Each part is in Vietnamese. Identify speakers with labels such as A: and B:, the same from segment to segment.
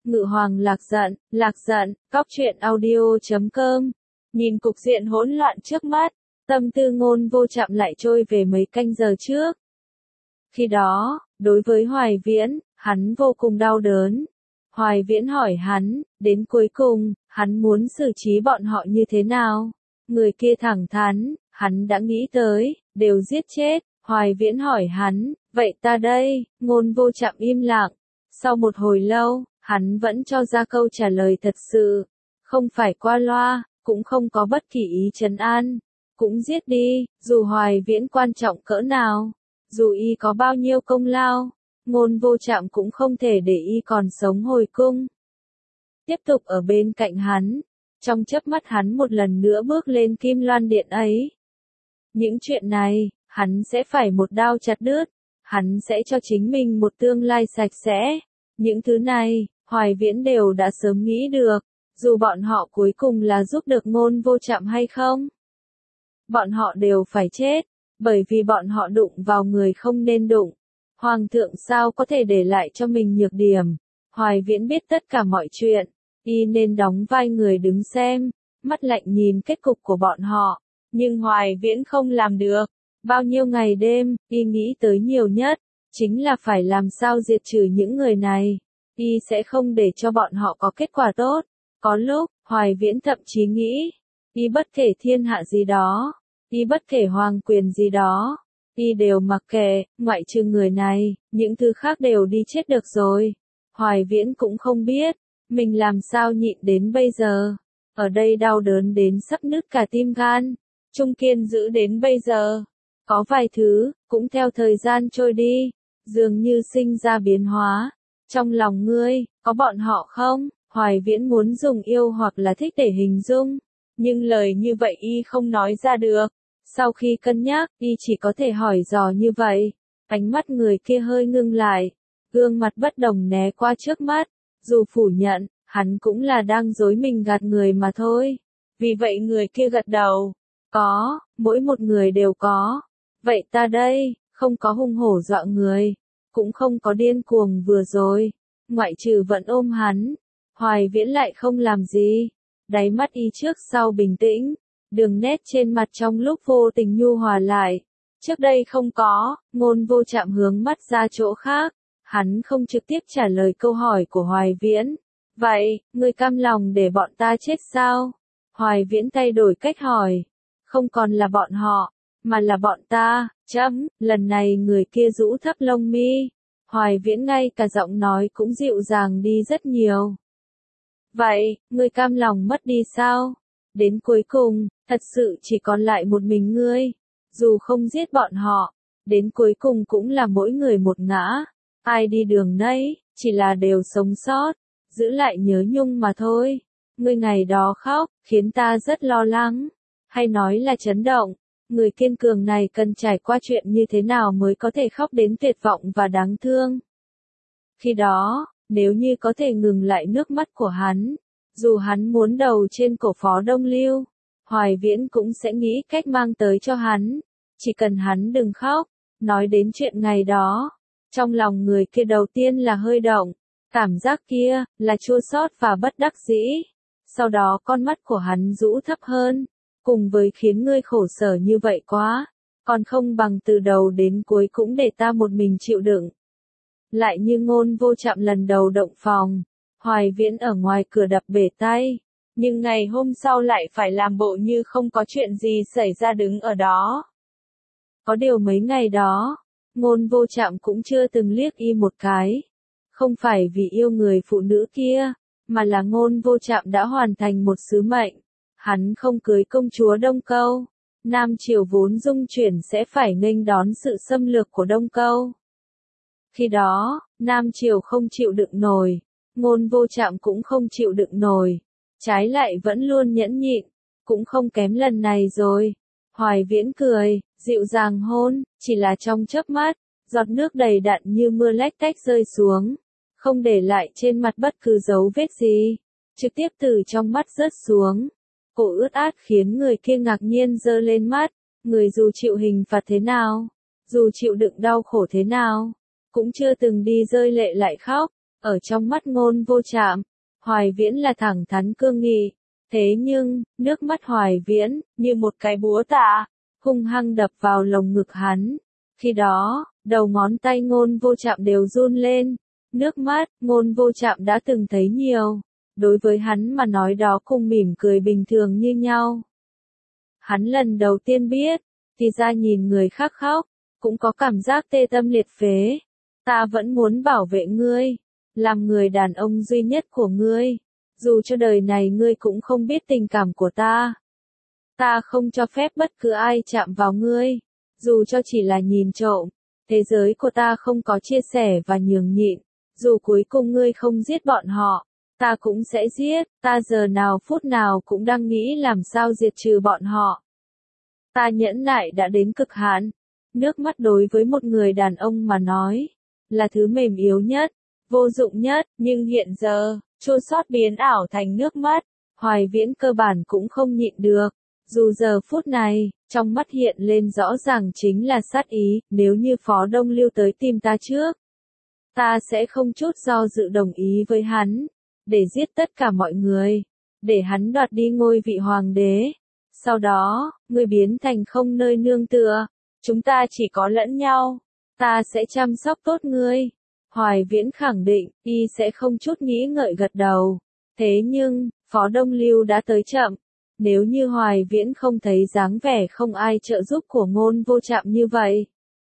A: Ngự hoàng lạc giận, cóc truyện audio.com. Nhìn cục diện hỗn loạn trước mắt, tâm tư Ngôn Vô Trạm lại trôi về mấy canh giờ trước. Khi đó, đối với Hoài Viễn, hắn vô cùng đau đớn. Hoài Viễn hỏi hắn, đến cuối cùng, hắn muốn xử trí bọn họ như thế nào? Người kia thẳng thắn, hắn đã nghĩ tới, đều giết chết. Hoài Viễn hỏi hắn, vậy ta đây? Ngôn Vô Trạm im lặng. Sau một hồi lâu, hắn vẫn cho ra câu trả lời thật sự. Không phải qua loa, cũng không có bất kỳ ý trấn an. Cũng giết đi, dù Hoài Viễn quan trọng cỡ nào. Dù y có bao nhiêu công lao, Ngôn Vô Trạm cũng không thể để y còn sống hồi cung. Tiếp tục ở bên cạnh hắn, trong chớp mắt hắn một lần nữa bước lên Kim Loan Điện ấy. Những chuyện này, hắn sẽ phải một đao chặt đứt, hắn sẽ cho chính mình một tương lai sạch sẽ. Những thứ này, Hoài Viễn đều đã sớm nghĩ được, dù bọn họ cuối cùng là giúp được Ngôn Vô Trạm hay không. Bọn họ đều phải chết, bởi vì bọn họ đụng vào người không nên đụng. Hoàng thượng sao có thể để lại cho mình nhược điểm? Hoài Viễn biết tất cả mọi chuyện, y nên đóng vai người đứng xem, mắt lạnh nhìn kết cục của bọn họ. Nhưng Hoài Viễn không làm được. Bao nhiêu ngày đêm, y nghĩ tới nhiều nhất, chính là phải làm sao diệt trừ những người này. Y sẽ không để cho bọn họ có kết quả tốt. Có lúc, Hoài Viễn thậm chí nghĩ, y bất kể thiên hạ gì đó, y bất kể hoàng quyền gì đó, y đều mặc kệ, ngoại trừ người này, những thứ khác đều đi chết được rồi. Hoài Viễn cũng không biết, mình làm sao nhịn đến bây giờ. Ở đây đau đớn đến sắp nứt cả tim gan, trung kiên giữ đến bây giờ. Có vài thứ, cũng theo thời gian trôi đi, dường như sinh ra biến hóa. Trong lòng ngươi, có bọn họ không? Hoài Viễn muốn dùng yêu hoặc là thích để hình dung, nhưng lời như vậy y không nói ra được. Sau khi cân nhắc, y chỉ có thể hỏi dò như vậy. Ánh mắt người kia hơi ngưng lại, gương mặt bất đồng né qua trước mắt. Dù phủ nhận, hắn cũng là đang dối mình gạt người mà thôi. Vì vậy người kia gật đầu. Có, mỗi một người đều có. Vậy ta đây, không có hung hổ dọa người, cũng không có điên cuồng vừa rồi, ngoại trừ vẫn ôm hắn. Hoài Viễn lại không làm gì, đáy mắt y trước sau bình tĩnh, đường nét trên mặt trong lúc vô tình nhu hòa lại. Trước đây không có, Ngôn Vô Trạm hướng mắt ra chỗ khác, hắn không trực tiếp trả lời câu hỏi của Hoài Viễn. Vậy, ngươi cam lòng để bọn ta chết sao? Hoài Viễn thay đổi cách hỏi, không còn là bọn họ, mà là bọn ta. Lần này người kia rũ thấp lông mi. Hoài Viễn ngay cả giọng nói cũng dịu dàng đi rất nhiều. Vậy, ngươi cam lòng mất đi sao? Đến cuối cùng, thật sự chỉ còn lại một mình ngươi. Dù không giết bọn họ, đến cuối cùng cũng là mỗi người một ngã. Ai đi đường nấy, chỉ là đều sống sót, giữ lại nhớ nhung mà thôi. Ngươi ngày đó khóc, khiến ta rất lo lắng. Hay nói là chấn động. Người kiên cường này cần trải qua chuyện như thế nào mới có thể khóc đến tuyệt vọng và đáng thương. Khi đó, nếu như có thể ngừng lại nước mắt của hắn, dù hắn muốn đầu trên cổ Phó Đông Lưu, Hoài Viễn cũng sẽ nghĩ cách mang tới cho hắn. Chỉ cần hắn đừng khóc. Nói đến chuyện ngày đó, trong lòng người kia đầu tiên là hơi động. Cảm giác kia, là chua xót và bất đắc dĩ. Sau đó con mắt của hắn rũ thấp hơn. Cùng với khiến ngươi khổ sở như vậy quá, còn không bằng từ đầu đến cuối cũng để ta một mình chịu đựng. Lại như Ngôn Vô Trạm lần đầu động phòng, Hoài Viễn ở ngoài cửa đập bể tay, nhưng ngày hôm sau lại phải làm bộ như không có chuyện gì xảy ra đứng ở đó. Có điều mấy ngày đó, Ngôn Vô Trạm cũng chưa từng liếc y một cái. Không phải vì yêu người phụ nữ kia, mà là Ngôn Vô Trạm đã hoàn thành một sứ mệnh. Hắn không cưới công chúa Đông Câu, Nam Triều vốn dung chuyển sẽ phải nghênh đón sự xâm lược của Đông Câu. Khi đó, Nam Triều không chịu đựng nổi, Ngôn Vô Trạm cũng không chịu đựng nổi, trái lại vẫn luôn nhẫn nhịn, cũng không kém lần này rồi. Hoài Viễn cười, dịu dàng hôn, chỉ là trong chớp mắt, giọt nước đầy đặn như mưa lách tách rơi xuống, không để lại trên mặt bất cứ dấu vết gì, trực tiếp từ trong mắt rớt xuống. Cổ ướt át khiến người kia ngạc nhiên giơ lên mắt. Người dù chịu hình phạt thế nào, dù chịu đựng đau khổ thế nào, cũng chưa từng đi rơi lệ lại khóc. Ở trong mắt Ngôn Vô Trạm, Hoài Viễn là thẳng thắn cương nghị. Thế nhưng, nước mắt Hoài Viễn, như một cái búa tạ, hung hăng đập vào lồng ngực hắn. Khi đó, đầu ngón tay Ngôn Vô Trạm đều run lên. Nước mắt, Ngôn Vô Trạm đã từng thấy nhiều. Đối với hắn mà nói đó cùng mỉm cười bình thường như nhau. Hắn lần đầu tiên biết, thì ra nhìn người khác khóc, cũng có cảm giác tê tâm liệt phế. Ta vẫn muốn bảo vệ ngươi, làm người đàn ông duy nhất của ngươi. Dù cho đời này ngươi cũng không biết tình cảm của ta. Ta không cho phép bất cứ ai chạm vào ngươi, dù cho chỉ là nhìn trộm. Thế giới của ta không có chia sẻ và nhường nhịn. Dù cuối cùng ngươi không giết bọn họ, ta cũng sẽ giết. Ta giờ nào phút nào cũng đang nghĩ làm sao diệt trừ bọn họ. Ta nhẫn nại đã đến cực hạn. Nước mắt đối với một người đàn ông mà nói, là thứ mềm yếu nhất, vô dụng nhất, nhưng hiện giờ, chua xót biến ảo thành nước mắt, Hoài Viễn cơ bản cũng không nhịn được. Dù giờ phút này, trong mắt hiện lên rõ ràng chính là sát ý, nếu như Phó Đông Lưu tới tìm ta trước, ta sẽ không chút do dự đồng ý với hắn, để giết tất cả mọi người, để hắn đoạt đi ngôi vị hoàng đế. Sau đó, ngươi biến thành không nơi nương tựa, chúng ta chỉ có lẫn nhau, ta sẽ chăm sóc tốt ngươi. Hoài Viễn khẳng định, y sẽ không chút nghĩ ngợi gật đầu. Thế nhưng, Phó Đông Lưu đã tới chậm. Nếu như Hoài Viễn không thấy dáng vẻ không ai trợ giúp của Ngôn Vô Trạm như vậy.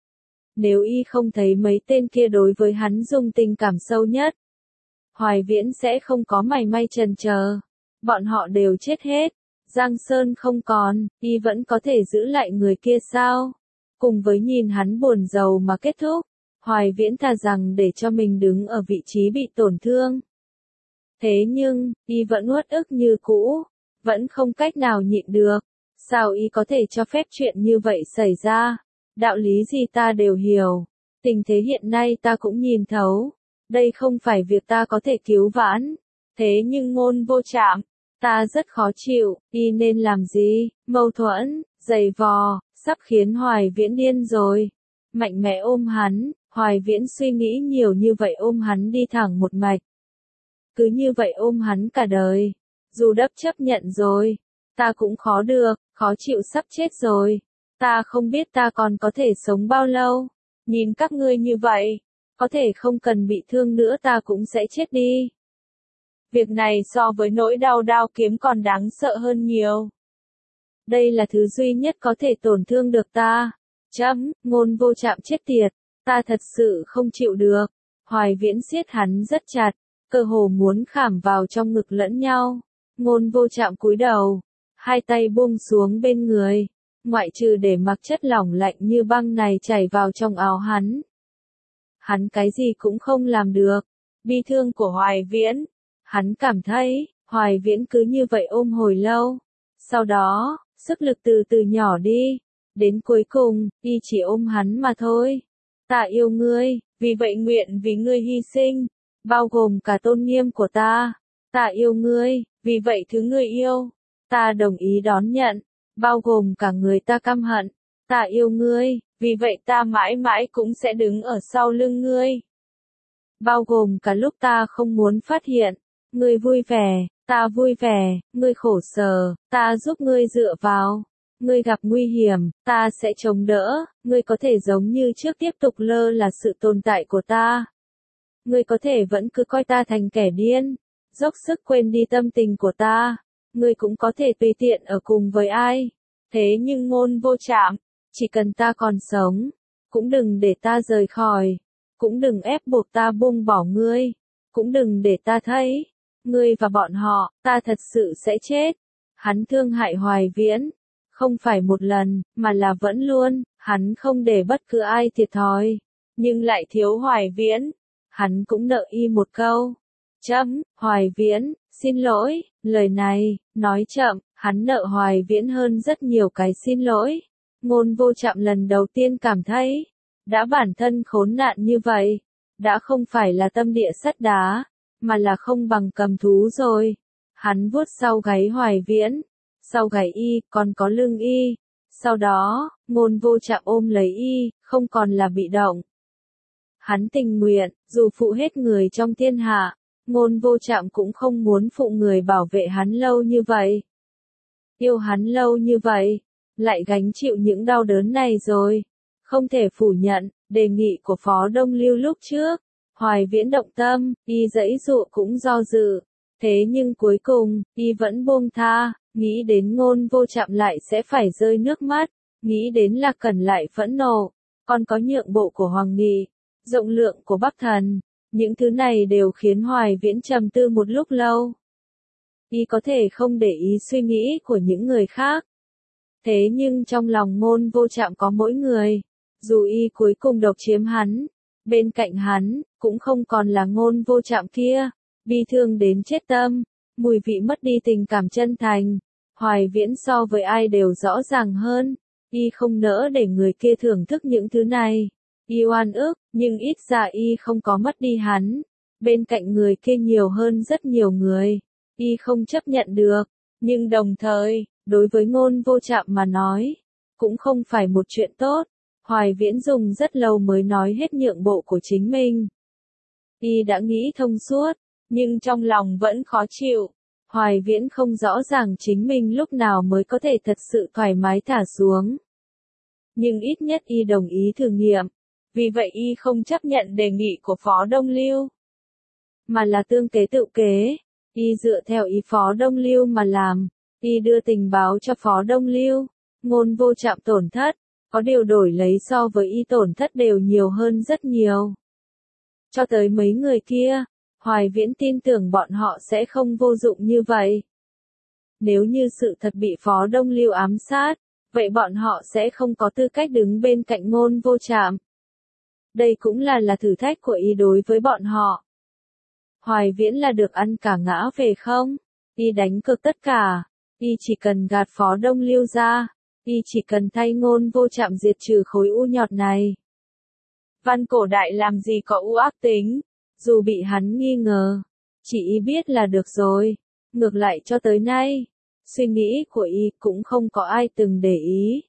A: Nếu y không thấy mấy tên kia đối với hắn dùng tình cảm sâu nhất, Hoài Viễn sẽ không có mảy may chần chờ. Bọn họ đều chết hết. Giang Sơn không còn, y vẫn có thể giữ lại người kia sao? Cùng với nhìn hắn buồn rầu mà kết thúc, Hoài Viễn thà rằng để cho mình đứng ở vị trí bị tổn thương. Thế nhưng, y vẫn uất ức như cũ, vẫn không cách nào nhịn được. Sao y có thể cho phép chuyện như vậy xảy ra? Đạo lý gì ta đều hiểu. Tình thế hiện nay ta cũng nhìn thấu. Đây không phải việc ta có thể cứu vãn. Thế nhưng Ngôn Vô Trạm, ta rất khó chịu, y nên làm gì? Mâu thuẫn, giày vò, sắp khiến Hoài Viễn điên rồi. Mạnh mẽ ôm hắn, Hoài Viễn suy nghĩ nhiều như vậy ôm hắn đi thẳng một mạch. Cứ như vậy ôm hắn cả đời. Dù đắp chấp nhận rồi, ta cũng khó được, khó chịu sắp chết rồi. Ta không biết ta còn có thể sống bao lâu. Nhìn các ngươi như vậy, có thể không cần bị thương nữa ta cũng sẽ chết đi. Việc này so với nỗi đau đao kiếm còn đáng sợ hơn nhiều. Đây là thứ duy nhất có thể tổn thương được ta. Ngôn Vô Trạm chết tiệt, ta thật sự không chịu được. Hoài Viễn siết hắn rất chặt, cơ hồ muốn khảm vào trong ngực lẫn nhau. Ngôn Vô Trạm cúi đầu, hai tay buông xuống bên người, ngoại trừ để mặc chất lỏng lạnh như băng này chảy vào trong áo hắn. Hắn cái gì cũng không làm được. Bi thương của Hoài Viễn. Hắn cảm thấy, Hoài Viễn cứ như vậy ôm hồi lâu. Sau đó, sức lực từ từ nhỏ đi. Đến cuối cùng, y chỉ ôm hắn mà thôi. Ta yêu ngươi, vì vậy nguyện vì ngươi hy sinh, bao gồm cả tôn nghiêm của ta. Ta yêu ngươi, vì vậy thứ ngươi yêu, ta đồng ý đón nhận, bao gồm cả người ta căm hận. Ta yêu ngươi, vì vậy ta mãi mãi cũng sẽ đứng ở sau lưng ngươi. Bao gồm cả lúc ta không muốn phát hiện. Ngươi vui vẻ, ta vui vẻ, ngươi khổ sở, ta giúp ngươi dựa vào. Ngươi gặp nguy hiểm, ta sẽ chống đỡ, ngươi có thể giống như trước tiếp tục lơ là sự tồn tại của ta. Ngươi có thể vẫn cứ coi ta thành kẻ điên, dốc sức quên đi tâm tình của ta. Ngươi cũng có thể tùy tiện ở cùng với ai. Thế nhưng Ngôn Vô Trạm, chỉ cần ta còn sống, cũng đừng để ta rời khỏi, cũng đừng ép buộc ta buông bỏ ngươi, cũng đừng để ta thấy, ngươi và bọn họ, ta thật sự sẽ chết. Hắn thương hại Hoài Viễn, không phải một lần, mà là vẫn luôn, hắn không để bất cứ ai thiệt thòi, nhưng lại thiếu Hoài Viễn. Hắn cũng nợ y một câu. Hoài Viễn, xin lỗi, lời này, nói chậm, hắn nợ Hoài Viễn hơn rất nhiều cái xin lỗi. Ngôn Vô Trạm lần đầu tiên cảm thấy, đã bản thân khốn nạn như vậy, đã không phải là tâm địa sắt đá, mà là không bằng cầm thú rồi. Hắn vuốt sau gáy Hoài Viễn, sau gáy y, còn có lưng y. Sau đó, Ngôn Vô Trạm ôm lấy y, không còn là bị động. Hắn tình nguyện, dù phụ hết người trong thiên hạ, Ngôn Vô Trạm cũng không muốn phụ người bảo vệ hắn lâu như vậy. Yêu hắn lâu như vậy, lại gánh chịu những đau đớn này rồi. Không thể phủ nhận, đề nghị của Phó Đông Lưu lúc trước, Hoài Viễn động tâm, y giãy giụa cũng do dự. Thế nhưng cuối cùng, y vẫn buông tha, nghĩ đến Ngôn Vô Trạm lại sẽ phải rơi nước mắt, nghĩ đến Lạc Cẩn lại phẫn nộ, còn có nhượng bộ của Hoàng Nghị, rộng lượng của Bắc Thần. Những thứ này đều khiến Hoài Viễn trầm tư một lúc lâu. Y có thể không để ý suy nghĩ của những người khác. Thế nhưng trong lòng Ngôn Vô Trạm có mỗi người. Dù y cuối cùng độc chiếm hắn, bên cạnh hắn, cũng không còn là Ngôn Vô Trạm kia. Bi thương đến chết tâm, mùi vị mất đi tình cảm chân thành. Hoài Viễn so với ai đều rõ ràng hơn. Y không nỡ để người kia thưởng thức những thứ này. Y oan ức, nhưng ít ra y không có mất đi hắn. Bên cạnh người kia nhiều hơn rất nhiều người. Y không chấp nhận được, nhưng đồng thời, đối với Ngôn Vô Trạm mà nói, cũng không phải một chuyện tốt. Hoài Viễn dùng rất lâu mới nói hết nhượng bộ của chính mình. Y đã nghĩ thông suốt, nhưng trong lòng vẫn khó chịu. Hoài Viễn không rõ ràng chính mình lúc nào mới có thể thật sự thoải mái thả xuống. Nhưng ít nhất y đồng ý thử nghiệm. Vì vậy y không chấp nhận đề nghị của Phó Đông Lưu, mà là tương kế tự kế. Y dựa theo ý Phó Đông Lưu mà làm. Y đưa tình báo cho Phó Đông Lưu. Ngôn Vô Trạm tổn thất, có điều đổi lấy so với y tổn thất đều nhiều hơn rất nhiều. Cho tới mấy người kia, Hoài Viễn tin tưởng bọn họ sẽ không vô dụng như vậy. Nếu như sự thật bị Phó Đông Lưu ám sát, vậy bọn họ sẽ không có tư cách đứng bên cạnh Ngôn Vô Trạm. Đây cũng là thử thách của y đối với bọn họ. Hoài Viễn là được ăn cả ngã về không? Y đánh cược tất cả. Y chỉ cần gạt Phó Đông Lưu ra. Y chỉ cần thay Ngôn Vô Trạm diệt trừ khối u nhọt này. Văn Cổ Đại làm gì có u ác tính. Dù bị hắn nghi ngờ, chỉ y biết là được rồi. Ngược lại cho tới nay, suy nghĩ của y cũng không có ai từng để ý.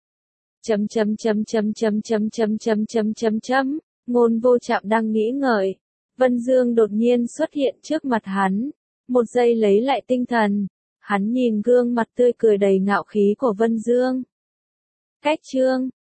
A: Ngôn Vô Trạm đang nghĩ ngợi. Vân Dương đột nhiên xuất hiện trước mặt hắn. Một giây lấy lại tinh thần. Hắn nhìn gương mặt tươi cười đầy ngạo khí của Vân Dương. Cách chương